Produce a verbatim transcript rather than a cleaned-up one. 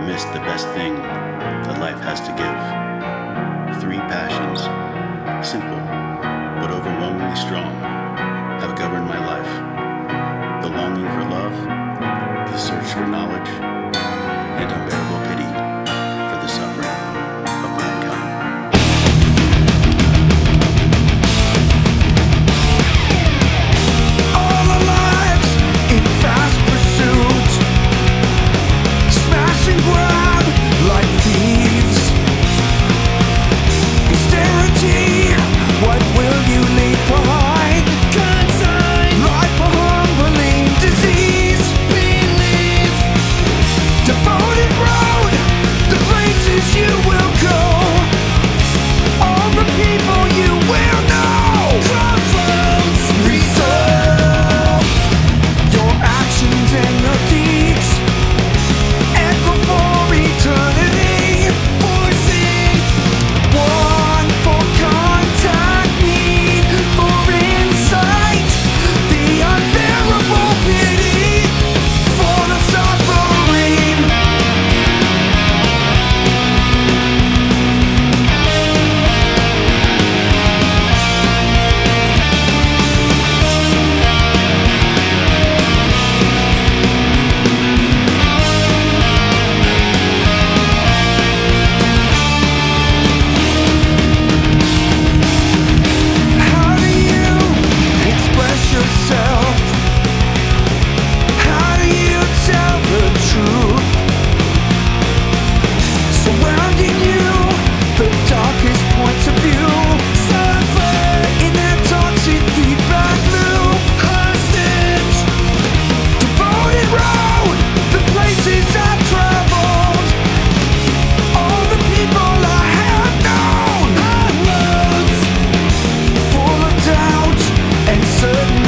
missed the best thing that life has to give. Three passions, simple but overwhelmingly strong, have governed my life. The longing for love, the search for knowledge, and unbearable pity for the suffering of mankind. All our lives in fast pursuit, smash and grab like thieves. Posterity, what will you leave behind? Consign life a humbling disease. Believe devoted road, the places you will go, all the people you will know. Crossroads, resolve your actions and your deeds, echo for eternity. Forcing one for contact, need for insight, the unbearable pity for the suffering. How do you express yourself? How do you tell the truth? Surrounding you, the darkest points of view suffer in that toxic feedback loop. Hostage, devoted road, the places I've traveled, all the people I have known. Unloads full of doubt and certainty.